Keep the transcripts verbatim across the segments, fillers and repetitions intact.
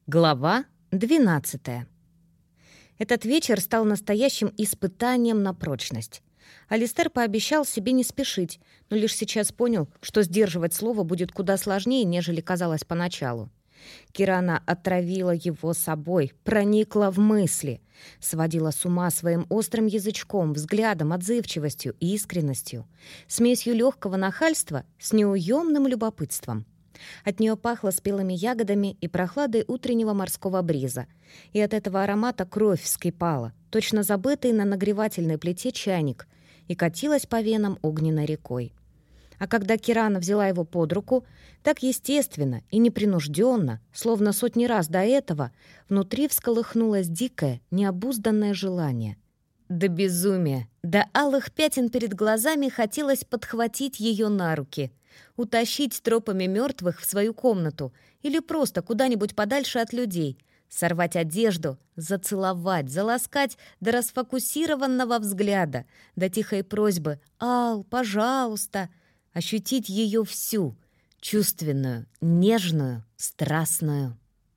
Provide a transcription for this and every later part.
Глава двенадцатая. Этот вечер стал настоящим испытанием на прочность. Алистер пообещал себе не спешить, но лишь сейчас понял, что сдерживать слово будет куда сложнее, нежели казалось поначалу. Кирана отравила его собой, проникла в мысли, сводила с ума своим острым язычком, взглядом, отзывчивостью и искренностью, смесью легкого нахальства с неуемным любопытством. От нее пахло спелыми ягодами и прохладой утреннего морского бриза, и от этого аромата кровь вскипала, точно забытый на нагревательной плите чайник, и катилась по венам огненной рекой. А когда Кирана взяла его под руку, так естественно и непринужденно, словно сотни раз до этого, внутри всколыхнулось дикое, необузданное желание. До безумия, до алых пятен перед глазами хотелось подхватить ее на руки, утащить тропами мертвых в свою комнату или просто куда-нибудь подальше от людей, сорвать одежду, зацеловать, заласкать до расфокусированного взгляда, до тихой просьбы «Ал, пожалуйста!», ощутить ее всю, чувственную, нежную, страстную.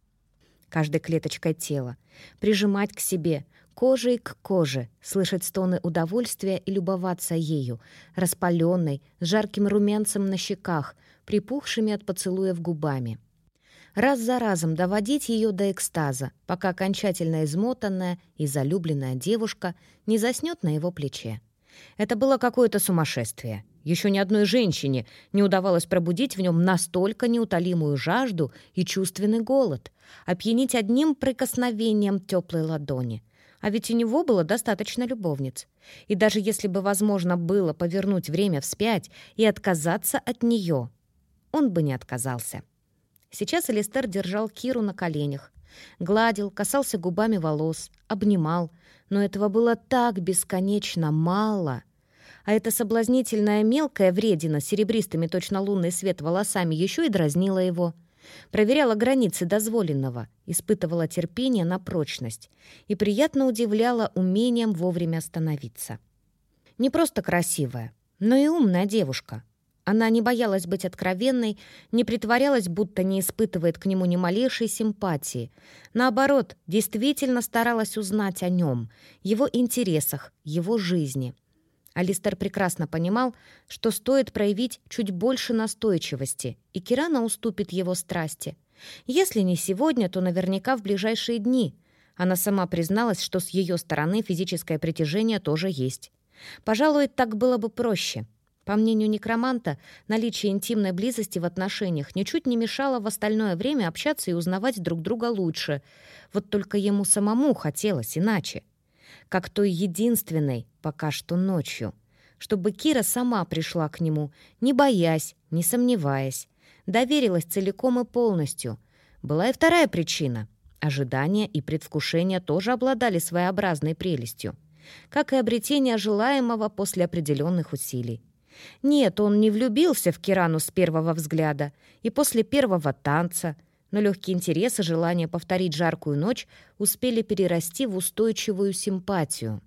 Каждой клеточкой тела, прижимать к себе, кожей к коже, слышать стоны удовольствия и любоваться ею, распаленной, с жарким румянцем на щеках, припухшими от поцелуев губами. Раз за разом доводить ее до экстаза, пока окончательно измотанная и залюбленная девушка не заснет на его плече. Это было какое-то сумасшествие. Еще ни одной женщине не удавалось пробудить в нем настолько неутолимую жажду и чувственный голод, опьянить одним прикосновением теплой ладони. А ведь у него было достаточно любовниц. И даже если бы возможно было повернуть время вспять и отказаться от нее, он бы не отказался. Сейчас Алистер держал Киру на коленях, гладил, касался губами волос, обнимал, но этого было так бесконечно мало. А эта соблазнительная мелкая вредина с серебристыми точно лунный свет волосами еще и дразнила его. Проверяла границы дозволенного, испытывала терпение на прочность и приятно удивляла умением вовремя остановиться. Не просто красивая, но и умная девушка. Она не боялась быть откровенной, не притворялась, будто не испытывает к нему ни малейшей симпатии. Наоборот, действительно старалась узнать о нем, его интересах, его жизни. Алистер прекрасно понимал, что стоит проявить чуть больше настойчивости, и Кирана уступит его страсти. Если не сегодня, то наверняка в ближайшие дни. Она сама призналась, что с ее стороны физическое притяжение тоже есть. Пожалуй, так было бы проще. По мнению некроманта, наличие интимной близости в отношениях ничуть не мешало в остальное время общаться и узнавать друг друга лучше. Вот только ему самому хотелось иначе. Как той единственной, пока что ночью, чтобы Кира сама пришла к нему, не боясь, не сомневаясь, доверилась целиком и полностью. Была и вторая причина. Ожидания и предвкушение тоже обладали своеобразной прелестью, как и обретение желаемого после определенных усилий. Нет, он не влюбился в Кирану с первого взгляда и после первого танца, но легкий интерес и желание повторить жаркую ночь успели перерасти в устойчивую симпатию.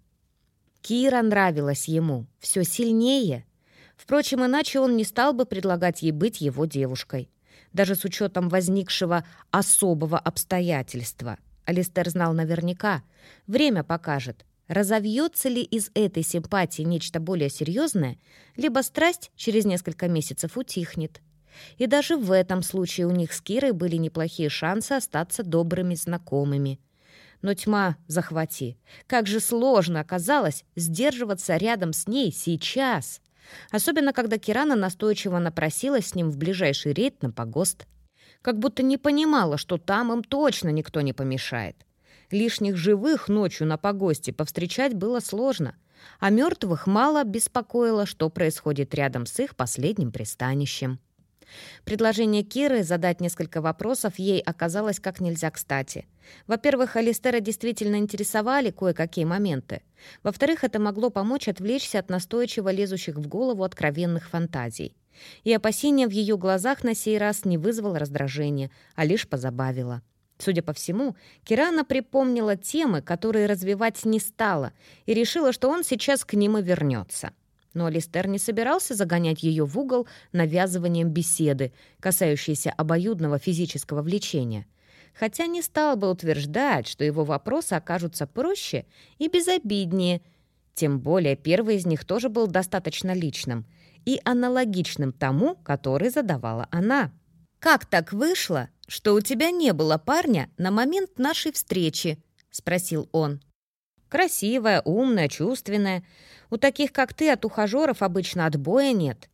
Кира нравилась ему все сильнее. Впрочем, иначе он не стал бы предлагать ей быть его девушкой. Даже с учетом возникшего особого обстоятельства. Алистер знал наверняка. Время покажет, разовьется ли из этой симпатии нечто более серьезное, либо страсть через несколько месяцев утихнет. И даже в этом случае у них с Кирой были неплохие шансы остаться добрыми знакомыми. Но тьма захвати. Как же сложно оказалось сдерживаться рядом с ней сейчас. Особенно, когда Кирана настойчиво напросилась с ним в ближайший рейд на погост. Как будто не понимала, что там им точно никто не помешает. Лишних живых ночью на погосте повстречать было сложно, а мертвых мало беспокоило, что происходит рядом с их последним пристанищем. Предложение Киры задать несколько вопросов ей оказалось как нельзя кстати. Во-первых, Алистера действительно интересовали кое-какие моменты. Во-вторых, это могло помочь отвлечься от настойчиво лезущих в голову откровенных фантазий. И опасение в ее глазах на сей раз не вызвало раздражения, а лишь позабавило. Судя по всему, Кирана припомнила темы, которые развивать не стала, и решила, что он сейчас к ним и вернется. Но Алистер не собирался загонять ее в угол навязыванием беседы, касающейся обоюдного физического влечения. хотя не стал бы утверждать, что его вопросы окажутся проще и безобиднее. Тем более первый из них тоже был достаточно личным и аналогичным тому, который задавала она. «Как так вышло, что у тебя не было парня на момент нашей встречи?» — спросил он. «Красивая, умная, чувственная. У таких, как ты, от ухажеров обычно отбоя нет».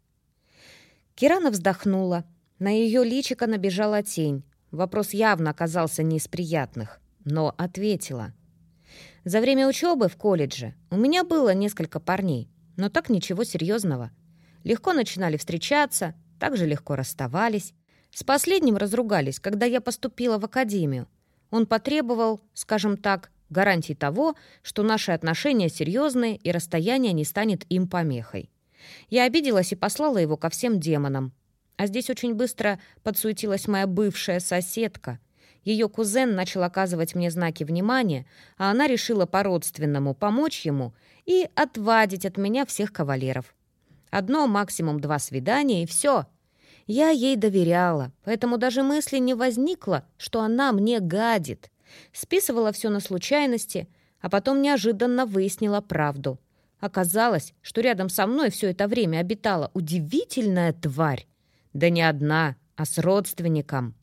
Кирана вздохнула. На ее личико набежала тень. Вопрос явно оказался не из приятных, но ответила. «За время учебы в колледже у меня было несколько парней, но так ничего серьезного. Легко начинали встречаться, так же легко расставались. С последним разругались, когда я поступила в академию. Он потребовал, скажем так, гарантий того, что наши отношения серьезные и расстояние не станет им помехой. Я обиделась и послала его ко всем демонам. А здесь очень быстро подсуетилась моя бывшая соседка. Ее кузен начал оказывать мне знаки внимания, а она решила по-родственному помочь ему и отвадить от меня всех кавалеров. Одно, максимум два свидания, и все. Я ей доверяла, поэтому даже мысли не возникло, что она мне гадит. Списывала все на случайности, а потом неожиданно выяснила правду. Оказалось, что рядом со мной все это время обитала удивительная тварь. Да не одна, а с родственником.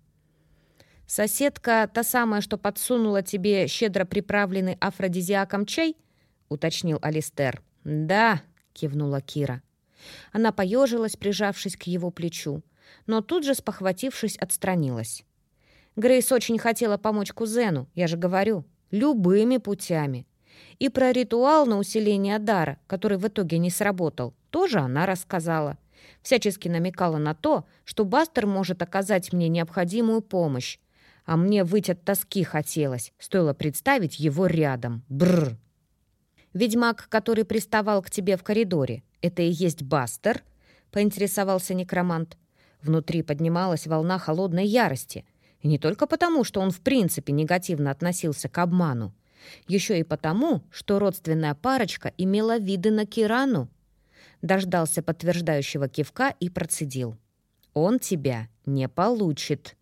«Соседка та самая, что подсунула тебе щедро приправленный афродизиаком чай?» — уточнил Алистер. «Да», — кивнула Кира. Она поежилась, прижавшись к его плечу, но тут же, спохватившись, отстранилась. Грейс очень хотела помочь кузену, я же говорю, любыми путями. И про ритуал на усиление дара, который в итоге не сработал, тоже она рассказала. Всячески намекала на то, что Бастер может оказать мне необходимую помощь. А мне выть от тоски хотелось, стоило представить его рядом. Бррр. «Ведьмак, который приставал к тебе в коридоре, это и есть Бастер?» — поинтересовался некромант. Внутри поднималась волна холодной ярости. И не только потому, что он в принципе негативно относился к обману. Еще и потому, что родственная парочка имела виды на Кирану. Дождался подтверждающего кивка и процедил. «Он тебя не получит».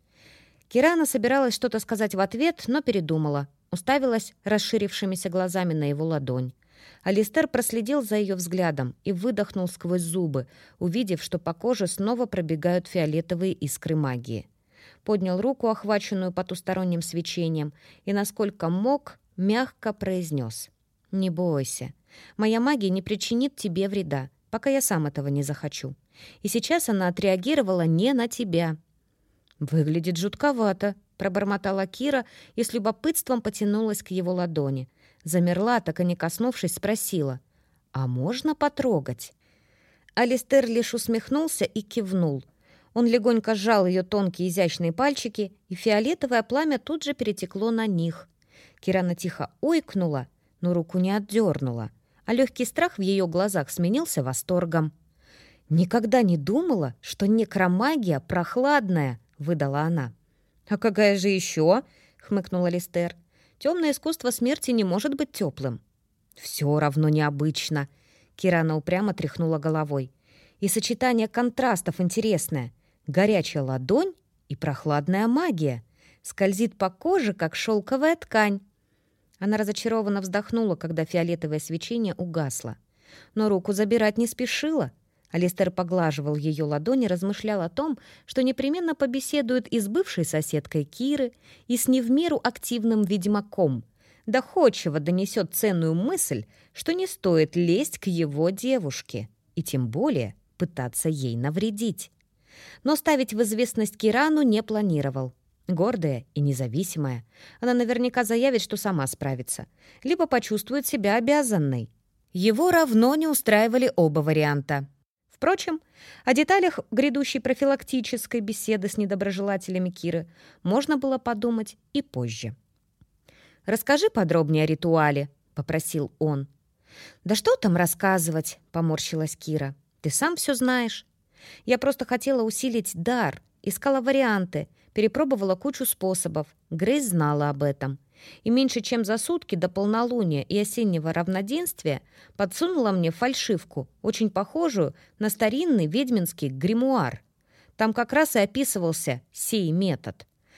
Кирана собиралась что-то сказать в ответ, но передумала. Уставилась расширившимися глазами на его ладонь. Алистер проследил за ее взглядом и выдохнул сквозь зубы, увидев, что по коже снова пробегают фиолетовые искры магии. Поднял руку, охваченную потусторонним свечением, и, насколько мог, мягко произнес. «Не бойся. Моя магия не причинит тебе вреда, пока я сам этого не захочу. И сейчас она отреагировала не на тебя». «Выглядит жутковато», — пробормотала Кира и с любопытством потянулась к его ладони. Замерла, так и не коснувшись, спросила. «А можно потрогать?» Алистер лишь усмехнулся и кивнул. Он легонько сжал ее тонкие изящные пальчики, и фиолетовое пламя тут же перетекло на них. Кирана тихо ойкнула, но руку не отдернула, а легкий страх в ее глазах сменился восторгом. «Никогда не думала, что некромагия прохладная», — выдала она. «А какая же еще?» — хмыкнул Алистер. «Темное искусство смерти не может быть теплым». «Все равно необычно», — Кирана упрямо тряхнула головой. «И сочетание контрастов интересное. Горячая ладонь и прохладная магия. Скользит по коже, как шелковая ткань». Она разочарованно вздохнула, когда фиолетовое свечение угасло. Но руку забирать не спешила. Алистер поглаживал ее ладони, размышлял о том, что непременно побеседует и с бывшей соседкой Киры, и с не в меру активным ведьмаком. Доходчиво донесет ценную мысль, что не стоит лезть к его девушке, и тем более пытаться ей навредить. Но ставить в известность Кирану не планировал. Гордая и независимая, она наверняка заявит, что сама справится, либо почувствует себя обязанной. Его равно не устраивали оба варианта. Впрочем, о деталях грядущей профилактической беседы с недоброжелателями Киры можно было подумать и позже. «Расскажи подробнее о ритуале», — попросил он. «Да что там рассказывать?» — поморщилась Кира. «Ты сам все знаешь. Я просто хотела усилить дар, искала варианты, перепробовала кучу способов. Грейс знала об этом. И меньше чем за сутки до полнолуния и осеннего равноденствия подсунула мне фальшивку, очень похожую на старинный ведьминский гримуар. Там как раз и описывался сей метод.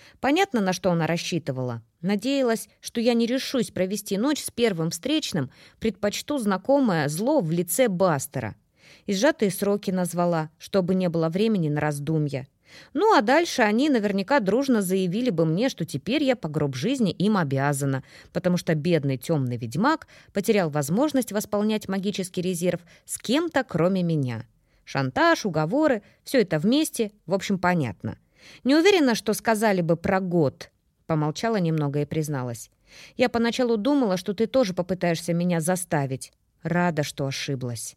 Понятно, на что она рассчитывала. Надеялась, что я не решусь провести ночь с первым встречным, предпочту знакомое зло в лице Бастера. И сжатые сроки назвала, чтобы не было времени на раздумья. Ну, а дальше они наверняка дружно заявили бы мне, что теперь я по гроб жизни им обязана, потому что бедный темный ведьмак потерял возможность восполнять магический резерв с кем-то, кроме меня. Шантаж, уговоры — все это вместе, в общем, понятно. Не уверена, что сказали бы про год. Помолчала немного и призналась. Я поначалу думала, что ты тоже попытаешься меня заставить. Рада, что ошиблась.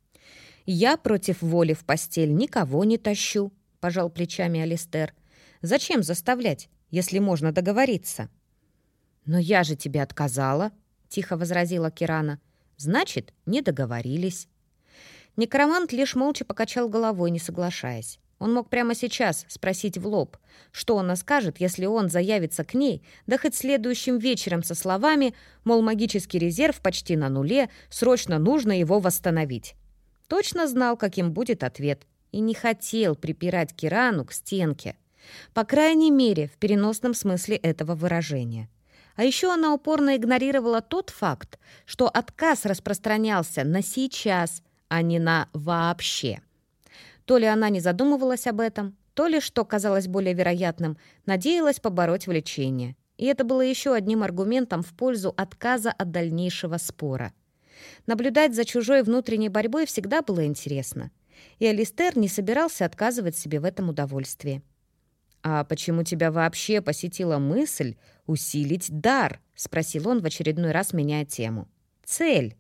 Я против воли в постель никого не тащу, пожал плечами Алистер. Зачем заставлять, если можно договориться? Но я же тебе отказала, тихо возразила Кирана. Значит, не договорились. Некромант лишь молча покачал головой, не соглашаясь. Он мог прямо сейчас спросить в лоб, что она скажет, если он заявится к ней, да хоть следующим вечером со словами, мол, магический резерв почти на нуле, срочно нужно его восстановить. Точно знал, каким будет ответ, и не хотел припирать Кирану к стенке. По крайней мере, в переносном смысле этого выражения. А еще она упорно игнорировала тот факт, что отказ распространялся на сейчас, а не на вообще. То ли она не задумывалась об этом, то ли, что казалось более вероятным, надеялась побороть влечение. И это было еще одним аргументом в пользу отказа от дальнейшего спора. Наблюдать за чужой внутренней борьбой всегда было интересно. И Алистер не собирался отказывать себе в этом удовольствии. «А почему тебя вообще посетила мысль усилить дар?» — спросил он в очередной раз, меняя тему. «Цель».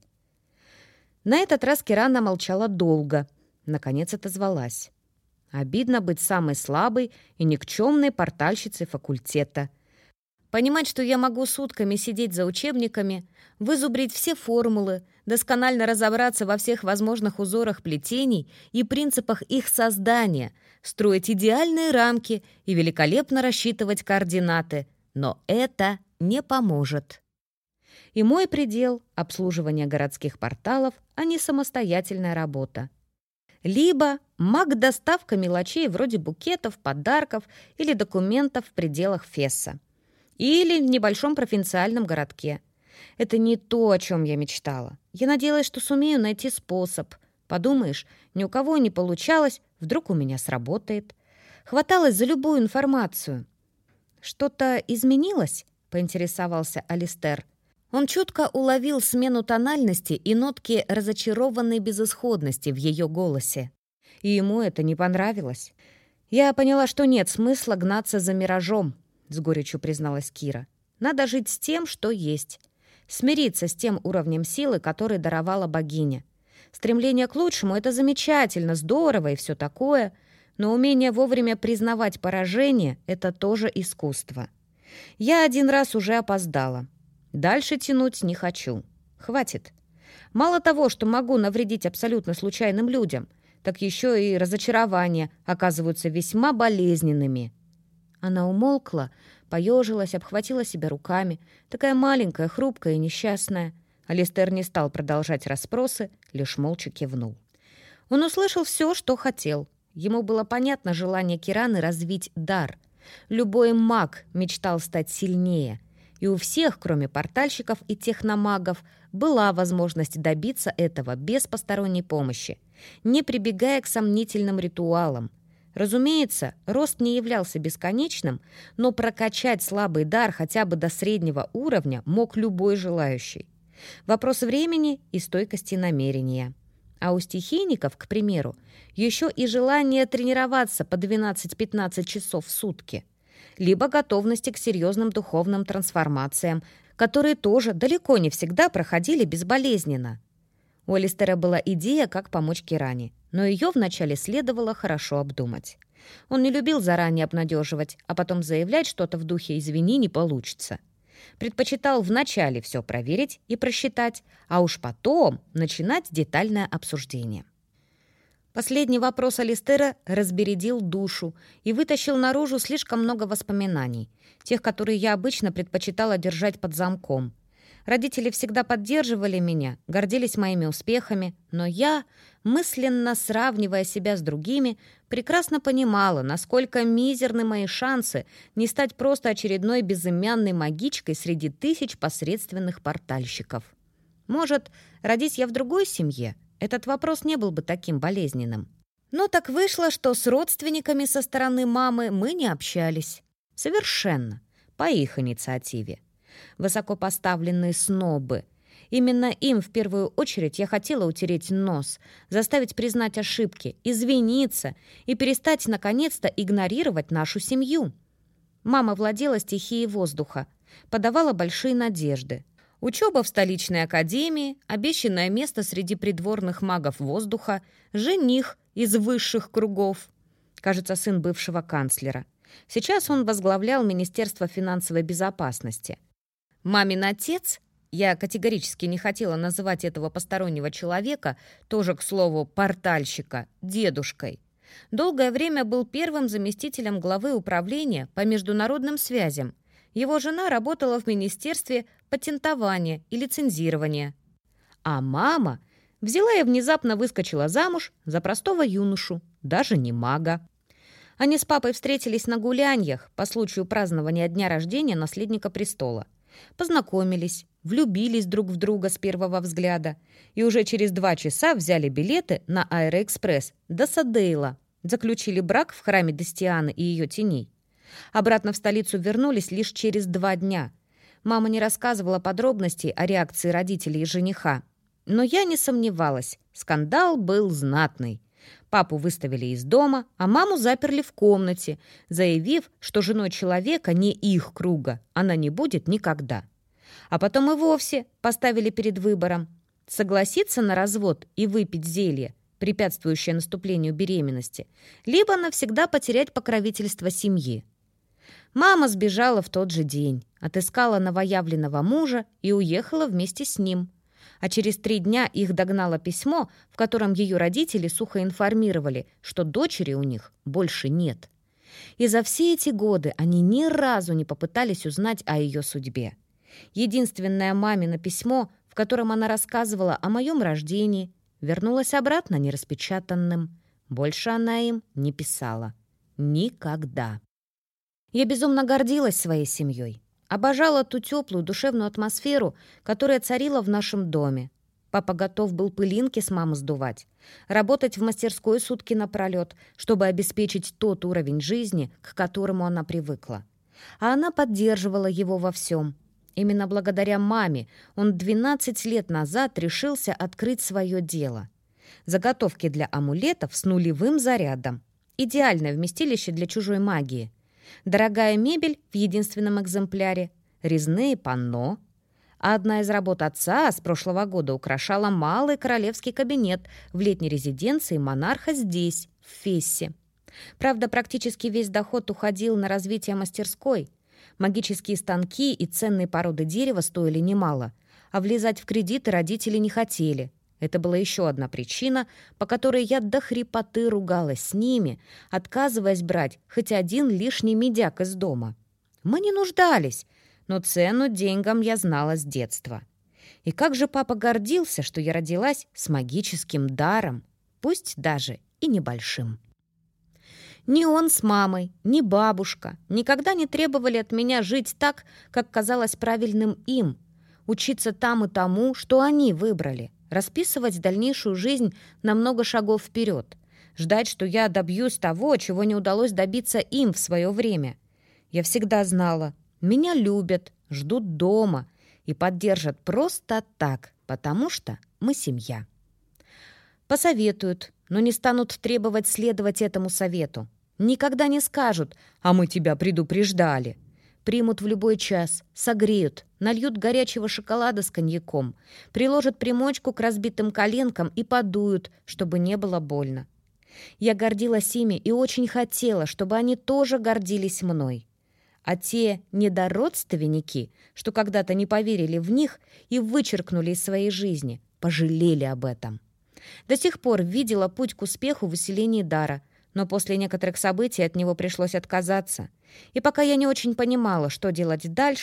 На этот раз Кирана молчала долго. Наконец отозвалась. Обидно быть самой слабой и никчемной портальщицей факультета. Понимать, что я могу сутками сидеть за учебниками, вызубрить все формулы, досконально разобраться во всех возможных узорах плетений и принципах их создания, строить идеальные рамки и великолепно рассчитывать координаты. Но это не поможет. И мой предел — обслуживание городских порталов, а не самостоятельная работа. Либо маг-доставка мелочей вроде букетов, подарков или документов в пределах Фесса. Или в небольшом провинциальном городке. Это не то, о чем я мечтала. Я надеялась, что сумею найти способ. Подумаешь, ни у кого не получалось, вдруг у меня сработает. Хваталась за любую информацию. «Что-то изменилось?» — поинтересовался Алистер. Он чутко уловил смену тональности и нотки разочарованной безысходности в ее голосе. И ему это не понравилось. «Я поняла, что нет смысла гнаться за миражом», — с горечью призналась Кира. «Надо жить с тем, что есть. Смириться с тем уровнем силы, который даровала богиня. Стремление к лучшему — это замечательно, здорово и все такое, но умение вовремя признавать поражение — это тоже искусство. Я один раз уже опоздала. Дальше тянуть не хочу. Хватит. Мало того, что могу навредить абсолютно случайным людям, так еще и разочарования оказываются весьма болезненными». Она умолкла, поежилась, обхватила себя руками. Такая маленькая, хрупкая и несчастная. Алистер не стал продолжать расспросы, лишь молча кивнул. Он услышал все, что хотел. Ему было понятно желание Кираны развить дар. Любой маг мечтал стать сильнее. И у всех, кроме портальщиков и техномагов, была возможность добиться этого без посторонней помощи, не прибегая к сомнительным ритуалам. Разумеется, рост не являлся бесконечным, но прокачать слабый дар хотя бы до среднего уровня мог любой желающий. Вопрос времени и стойкости намерения. А у стихийников, к примеру, еще и желание тренироваться по двенадцать-пятнадцать часов в сутки, либо готовности к серьезным духовным трансформациям, которые тоже далеко не всегда проходили безболезненно. У Алистера была идея, как помочь Киране, но ее вначале следовало хорошо обдумать. Он не любил заранее обнадеживать, а потом заявлять что-то в духе «извини, не получится». Предпочитал вначале все проверить и просчитать, а уж потом начинать детальное обсуждение. Последний вопрос Алистера разбередил душу и вытащил наружу слишком много воспоминаний, тех, которые я обычно предпочитала держать под замком. Родители всегда поддерживали меня, гордились моими успехами, но я, мысленно сравнивая себя с другими, прекрасно понимала, насколько мизерны мои шансы не стать просто очередной безымянной магичкой среди тысяч посредственных портальщиков. Может, родись я в другой семье, этот вопрос не был бы таким болезненным. Но так вышло, что с родственниками со стороны мамы мы не общались. Совершенно. По их инициативе. Высокопоставленные снобы. Именно им в первую очередь я хотела утереть нос, заставить признать ошибки, извиниться и перестать наконец-то игнорировать нашу семью. Мама владела стихией воздуха, подавала большие надежды. Учеба в столичной академии, обещанное место среди придворных магов воздуха, жених из высших кругов. Кажется, сын бывшего канцлера. Сейчас он возглавлял Министерство финансовой безопасности. Мамин отец, я категорически не хотела называть этого постороннего человека, тоже, к слову, портальщика, дедушкой, долгое время был первым заместителем главы управления по международным связям. Его жена работала в Министерстве патентования и лицензирования. А мама взяла и внезапно выскочила замуж за простого юношу, даже не мага. Они с папой встретились на гуляньях по случаю празднования дня рождения наследника престола. Познакомились, влюбились друг в друга с первого взгляда и уже через два часа взяли билеты на Аэроэкспресс до Садейла, заключили брак в храме Дестианы и ее теней. Обратно в столицу вернулись лишь через два дня. Мама не рассказывала подробностей о реакции родителей и жениха. Но я не сомневалась, скандал был знатный. Папу выставили из дома, а маму заперли в комнате, заявив, что женой человека не их круга она не будет никогда. А потом и вовсе поставили перед выбором: согласиться на развод и выпить зелье, препятствующее наступлению беременности, либо навсегда потерять покровительство семьи. Мама сбежала в тот же день, отыскала новоявленного мужа и уехала вместе с ним. А через три дня их догнало письмо, в котором ее родители сухо информировали, что дочери у них больше нет. И за все эти годы они ни разу не попытались узнать о ее судьбе. Единственное мамино письмо, в котором она рассказывала о моем рождении, вернулось обратно нераспечатанным. Больше она им не писала. Никогда. Я безумно гордилась своей семьей. Обожала ту теплую душевную атмосферу, которая царила в нашем доме. Папа готов был пылинки с мамы сдувать, работать в мастерской сутки напролет, чтобы обеспечить тот уровень жизни, к которому она привыкла. А она поддерживала его во всем. Именно благодаря маме он двенадцать лет назад решился открыть свое дело. Заготовки для амулетов с нулевым зарядом. Идеальное вместилище для чужой магии. Дорогая мебель в единственном экземпляре, резные панно. А одна из работ отца с прошлого года украшала малый королевский кабинет в летней резиденции монарха здесь, в Фессе. Правда, практически весь доход уходил на развитие мастерской. Магические станки и ценные породы дерева стоили немало, а влезать в кредиты родители не хотели. Это была еще одна причина, по которой я до хрипоты ругалась с ними, отказываясь брать хоть один лишний медяк из дома. Мы не нуждались, но цену деньгам я знала с детства. И как же папа гордился, что я родилась с магическим даром, пусть даже и небольшим. Ни он с мамой, ни бабушка никогда не требовали от меня жить так, как казалось правильным им, учиться там и тому, что они выбрали, расписывать дальнейшую жизнь на много шагов вперед, ждать, что я добьюсь того, чего не удалось добиться им в свое время. Я всегда знала, меня любят, ждут дома и поддержат просто так, потому что мы семья. Посоветуют, но не станут требовать следовать этому совету. Никогда не скажут: «А мы тебя предупреждали». Примут в любой час, согреют, нальют горячего шоколада с коньяком, приложат примочку к разбитым коленкам и подуют, чтобы не было больно. Я гордилась ими и очень хотела, чтобы они тоже гордились мной. А те недородственники, что когда-то не поверили в них и вычеркнули из своей жизни, пожалели об этом. До сих пор видела путь к успеху в усилении дара, но после некоторых событий от него пришлось отказаться. И пока я не очень понимала, что делать дальше,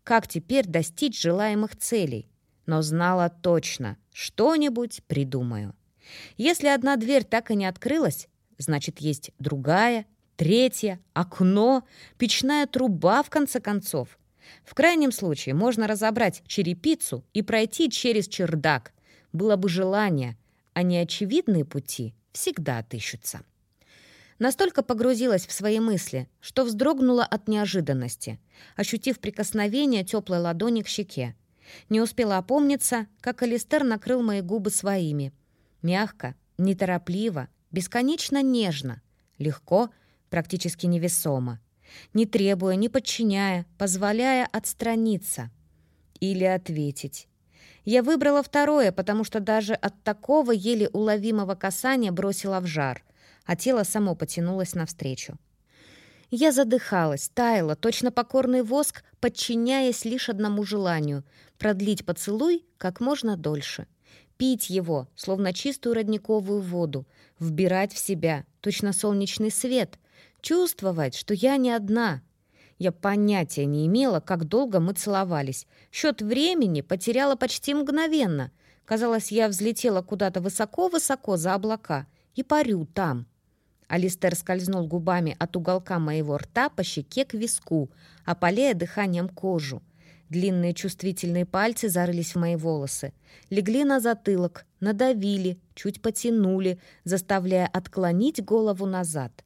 как теперь достичь желаемых целей, но знала точно, что-нибудь придумаю. Если одна дверь так и не открылась, значит, есть другая, третья, окно, печная труба, в конце концов. В крайнем случае можно разобрать черепицу и пройти через чердак. Было бы желание, а неочевидные пути всегда отыщутся. Настолько погрузилась в свои мысли, что вздрогнула от неожиданности, ощутив прикосновение теплой ладони к щеке. Не успела опомниться, как Алистер накрыл мои губы своими. Мягко, неторопливо, бесконечно нежно, легко, практически невесомо, не требуя, не подчиняя, позволяя отстраниться или ответить. Я выбрала второе, потому что даже от такого еле уловимого касания бросила в жар, а тело само потянулось навстречу. Я задыхалась, таяла, точно покорный воск, подчиняясь лишь одному желанию — продлить поцелуй как можно дольше. Пить его, словно чистую родниковую воду, вбирать в себя, точно солнечный свет, чувствовать, что я не одна. Я понятия не имела, как долго мы целовались. Счет времени потеряла почти мгновенно. Казалось, я взлетела куда-то высоко-высоко за облака и парю там. Алистер скользнул губами от уголка моего рта по щеке к виску, опаляя дыханием кожу. Длинные чувствительные пальцы зарылись в мои волосы, легли на затылок, надавили, чуть потянули, заставляя отклонить голову назад.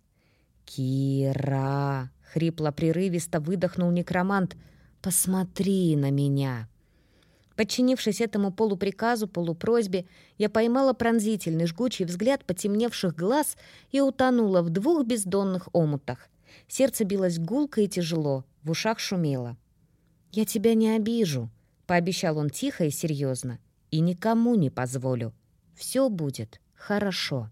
«Кира!» — хрипло-прерывисто выдохнул некромант. «Посмотри на меня!» Подчинившись этому полуприказу, полупросьбе, я поймала пронзительный жгучий взгляд потемневших глаз и утонула в двух бездонных омутах. Сердце билось гулко и тяжело, в ушах шумело. «Я тебя не обижу», — пообещал он тихо и серьезно, «и никому не позволю. Все будет хорошо».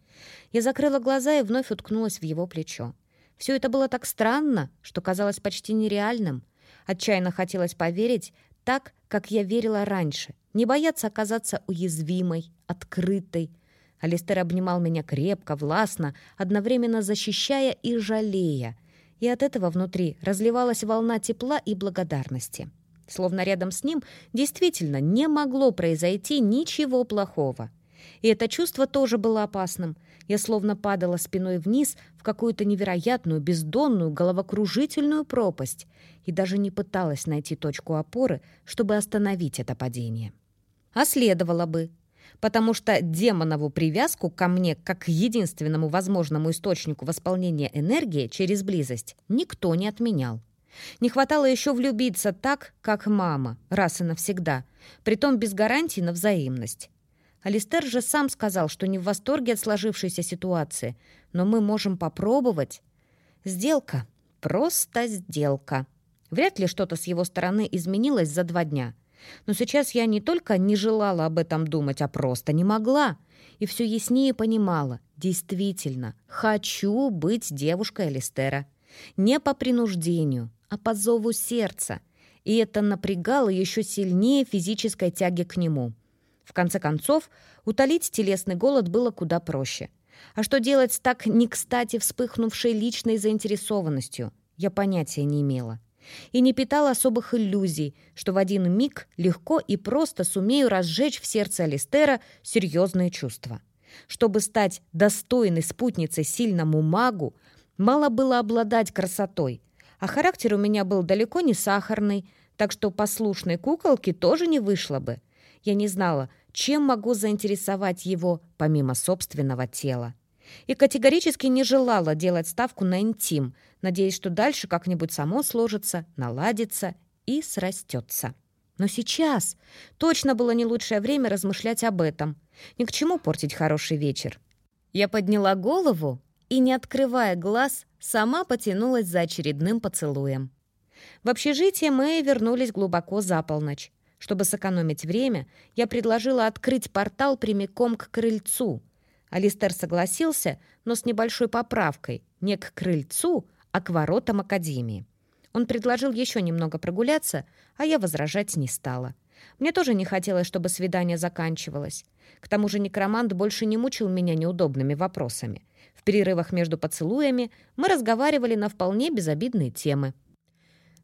Я закрыла глаза и вновь уткнулась в его плечо. Все это было так странно, что казалось почти нереальным. Отчаянно хотелось поверить так, как я верила раньше, не бояться оказаться уязвимой, открытой. Алистер обнимал меня крепко, властно, одновременно защищая и жалея. И от этого внутри разливалась волна тепла и благодарности. Словно рядом с ним действительно не могло произойти ничего плохого. И это чувство тоже было опасным. Я словно падала спиной вниз в какую-то невероятную, бездонную, головокружительную пропасть и даже не пыталась найти точку опоры, чтобы остановить это падение. А следовало бы, потому что демонову привязку ко мне как к единственному возможному источнику восполнения энергии через близость никто не отменял. Не хватало еще влюбиться так, как мама, раз и навсегда, притом без гарантий на взаимность. Алистер же сам сказал, что не в восторге от сложившейся ситуации, но мы можем попробовать. Сделка. Просто сделка. Вряд ли что-то с его стороны изменилось за два дня. Но сейчас я не только не желала об этом думать, а просто не могла. И все яснее понимала. Действительно, хочу быть девушкой Алистера. Не по принуждению, а по зову сердца. И это напрягало еще сильнее физической тяги к нему. В конце концов, утолить телесный голод было куда проще. А что делать с так не кстати вспыхнувшей личной заинтересованностью, я понятия не имела. И не питала особых иллюзий, что в один миг легко и просто сумею разжечь в сердце Алистера серьезные чувства. Чтобы стать достойной спутницей сильному магу, мало было обладать красотой, а характер у меня был далеко не сахарный, так что послушной куколки тоже не вышло бы. Я не знала, чем могу заинтересовать его, помимо собственного тела. И категорически не желала делать ставку на интим, надеясь, что дальше как-нибудь само сложится, наладится и срастется. Но сейчас точно было не лучшее время размышлять об этом. Ни к чему портить хороший вечер. Я подняла голову и, не открывая глаз, сама потянулась за очередным поцелуем. В общежитие мы вернулись глубоко за полночь. Чтобы сэкономить время, я предложила открыть портал прямиком к крыльцу. Алистер согласился, но с небольшой поправкой. Не к крыльцу, а к воротам академии. Он предложил еще немного прогуляться, а я возражать не стала. Мне тоже не хотелось, чтобы свидание заканчивалось. К тому же некромант больше не мучил меня неудобными вопросами. В перерывах между поцелуями мы разговаривали на вполне безобидные темы.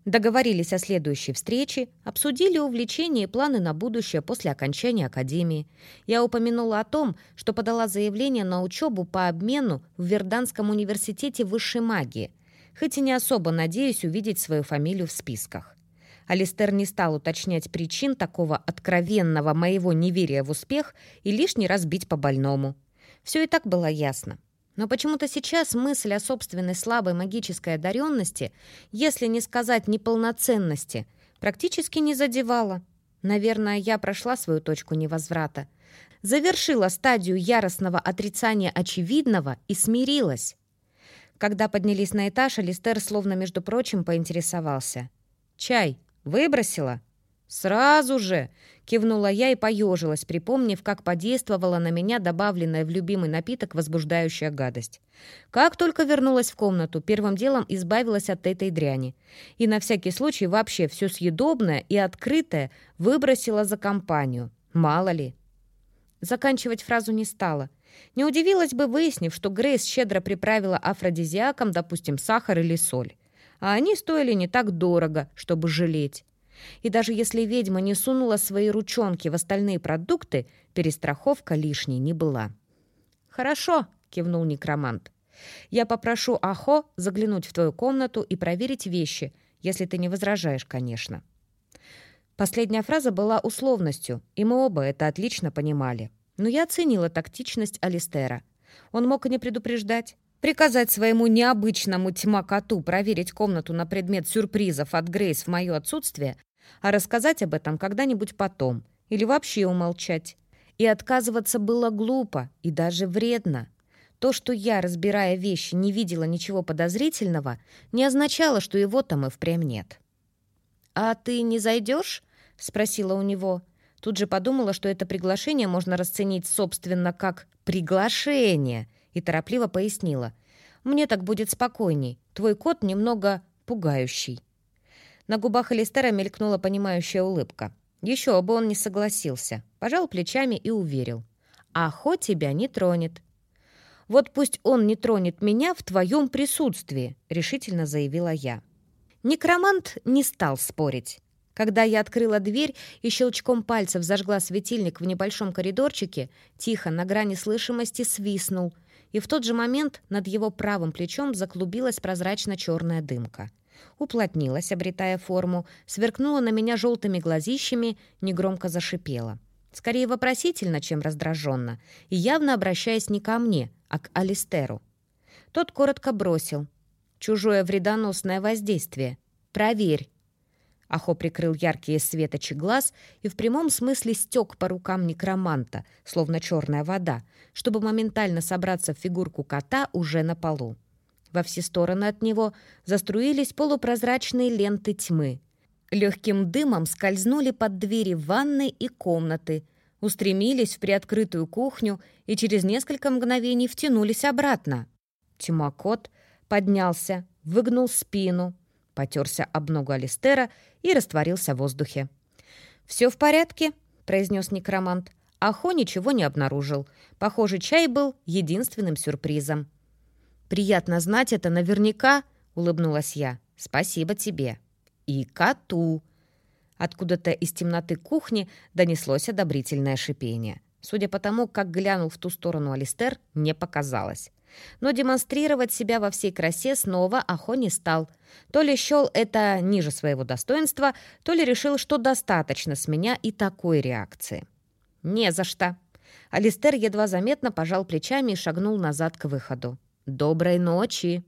Договорились о следующей встрече, обсудили увлечения и планы на будущее после окончания академии. Я упомянула о том, что подала заявление на учебу по обмену в Верданском университете высшей магии, хоть и не особо надеюсь увидеть свою фамилию в списках. Алистер не стал уточнять причин такого откровенного моего неверия в успех и лишний раз бить по больному. Все и так было ясно. Но почему-то сейчас мысль о собственной слабой магической одаренности, если не сказать неполноценности, практически не задевала. Наверное, я прошла свою точку невозврата, завершила стадию яростного отрицания очевидного и смирилась. Когда поднялись на этаж, Алистер словно, между прочим, поинтересовался. «Чай выбросила?» «Сразу же!» — кивнула я и поежилась, припомнив, как подействовала на меня добавленная в любимый напиток возбуждающая гадость. Как только вернулась в комнату, первым делом избавилась от этой дряни. И на всякий случай вообще все съедобное и открытое выбросила за компанию. Мало ли. Заканчивать фразу не стала. Не удивилась бы, выяснив, что Грейс щедро приправила афродизиаком, допустим, сахар или соль. А они стоили не так дорого, чтобы жалеть. И даже если ведьма не сунула свои ручонки в остальные продукты, перестраховка лишней не была. «Хорошо», — кивнул некромант. «Я попрошу Ахо заглянуть в твою комнату и проверить вещи, если ты не возражаешь, конечно». Последняя фраза была условностью, и мы оба это отлично понимали. Но я оценила тактичность Алистера. Он мог и не предупреждать. Приказать своему необычному тьма-коту проверить комнату на предмет сюрпризов от Грейс в мое отсутствие, а рассказать об этом когда-нибудь потом или вообще умолчать. И отказываться было глупо и даже вредно. То, что я, разбирая вещи, не видела ничего подозрительного, не означало, что его там и впрямь нет. «А ты не зайдешь?» — спросила у него. Тут же подумала, что это приглашение можно расценить, собственно, как «приглашение», и торопливо пояснила. «Мне так будет спокойней. Твой кот немного пугающий». На губах Алистера мелькнула понимающая улыбка. Еще бы он не согласился. Пожал плечами и уверил. «Ахо тебя не тронет». «Вот пусть он не тронет меня в твоем присутствии», — решительно заявила я. Некромант не стал спорить. Когда я открыла дверь и щелчком пальцев зажгла светильник в небольшом коридорчике, тихо, на грани слышимости, свистнул, и в тот же момент над его правым плечом заклубилась прозрачно-черная дымка. Уплотнилась, обретая форму, сверкнула на меня желтыми глазищами, негромко зашипела. Скорее вопросительно, чем раздраженно, и явно обращаясь не ко мне, а к Алистеру. Тот коротко бросил. «Чужое вредоносное воздействие. Проверь». Ахо прикрыл яркие светочи глаз и в прямом смысле стек по рукам некроманта, словно черная вода, чтобы моментально собраться в фигурку кота уже на полу. Во все стороны от него заструились полупрозрачные ленты тьмы. Легким дымом скользнули под двери ванной и комнаты, устремились в приоткрытую кухню и через несколько мгновений втянулись обратно. Тьма-кот поднялся, выгнул спину, потерся об ногу Алистера и растворился в воздухе. «Все в порядке», — произнес некромант. Ахо ничего не обнаружил. Похоже, чай был единственным сюрпризом. «Приятно знать это наверняка», — улыбнулась я. «Спасибо тебе». «И коту». Откуда-то из темноты кухни донеслось одобрительное шипение. Судя по тому, как глянул в ту сторону Алистер, не показалось. Но демонстрировать себя во всей красе снова Ахо не стал. То ли счел это ниже своего достоинства, то ли решил, что достаточно с меня и такой реакции. «Не за что». Алистер едва заметно пожал плечами и шагнул назад к выходу. «Доброй ночи!»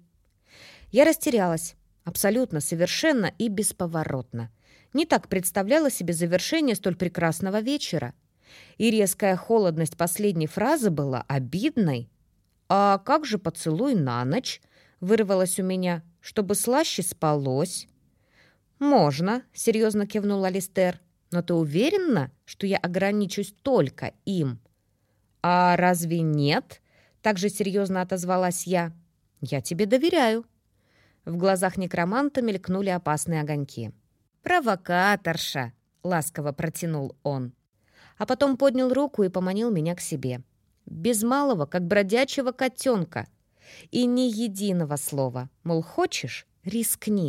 Я растерялась. Абсолютно, совершенно и бесповоротно. Не так представляла себе завершение столь прекрасного вечера. И резкая холодность последней фразы была обидной. «А как же поцелуй на ночь?» — вырвалось у меня, чтобы слаще спалось. «Можно», — серьезно кивнул Алистер. «Но ты уверена, что я ограничусь только им?» «А разве нет?» — также серьезно отозвалась я. «Я тебе доверяю». В глазах некроманта мелькнули опасные огоньки. «Провокаторша!» — ласково протянул он. А потом поднял руку и поманил меня к себе. Без малого, как бродячего котенка. И ни единого слова, мол, хочешь — рискни.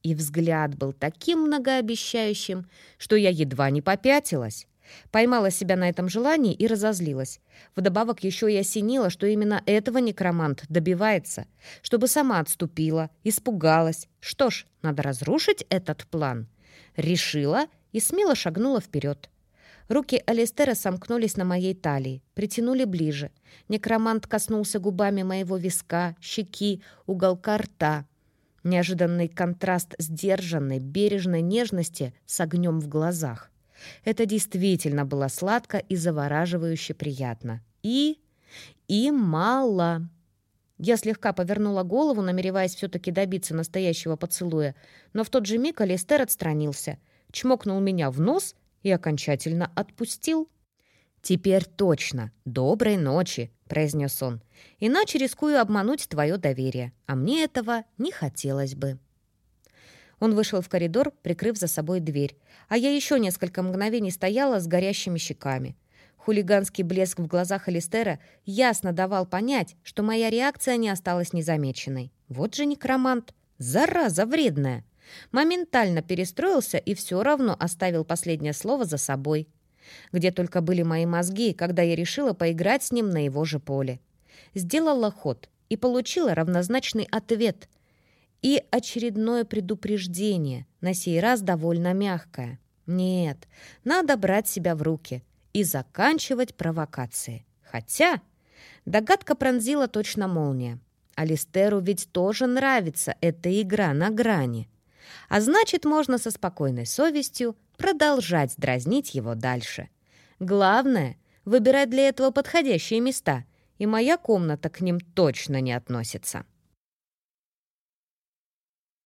И взгляд был таким многообещающим, что я едва не попятилась. Поймала себя на этом желании и разозлилась. Вдобавок еще и осенила, что именно этого некромант добивается, чтобы сама отступила, испугалась. Что ж, надо разрушить этот план. Решила и смело шагнула вперед. Руки Алистера сомкнулись на моей талии, притянули ближе. Некромант коснулся губами моего виска, щеки, уголка рта. Неожиданный контраст сдержанной, бережной нежности с огнем в глазах. Это действительно было сладко и завораживающе приятно. И... и мало. Я слегка повернула голову, намереваясь все-таки добиться настоящего поцелуя, но в тот же миг Алистер отстранился, чмокнул меня в нос и окончательно отпустил. «Теперь точно. Доброй ночи», — произнес он. «Иначе рискую обмануть твое доверие, а мне этого не хотелось бы». Он вышел в коридор, прикрыв за собой дверь, а я еще несколько мгновений стояла с горящими щеками. Хулиганский блеск в глазах Алистера ясно давал понять, что моя реакция не осталась незамеченной. Вот же некромант, зараза вредная. Моментально перестроился и все равно оставил последнее слово за собой. Где только были мои мозги, когда я решила поиграть с ним на его же поле. Сделала ход и получила равнозначный ответ. И очередное предупреждение, на сей раз довольно мягкое. Нет, надо брать себя в руки и заканчивать провокации. Хотя догадка пронзила точно молния. Алистеру ведь тоже нравится эта игра на грани. А значит, можно со спокойной совестью продолжать дразнить его дальше. Главное — выбирать для этого подходящие места, и моя комната к ним точно не относится.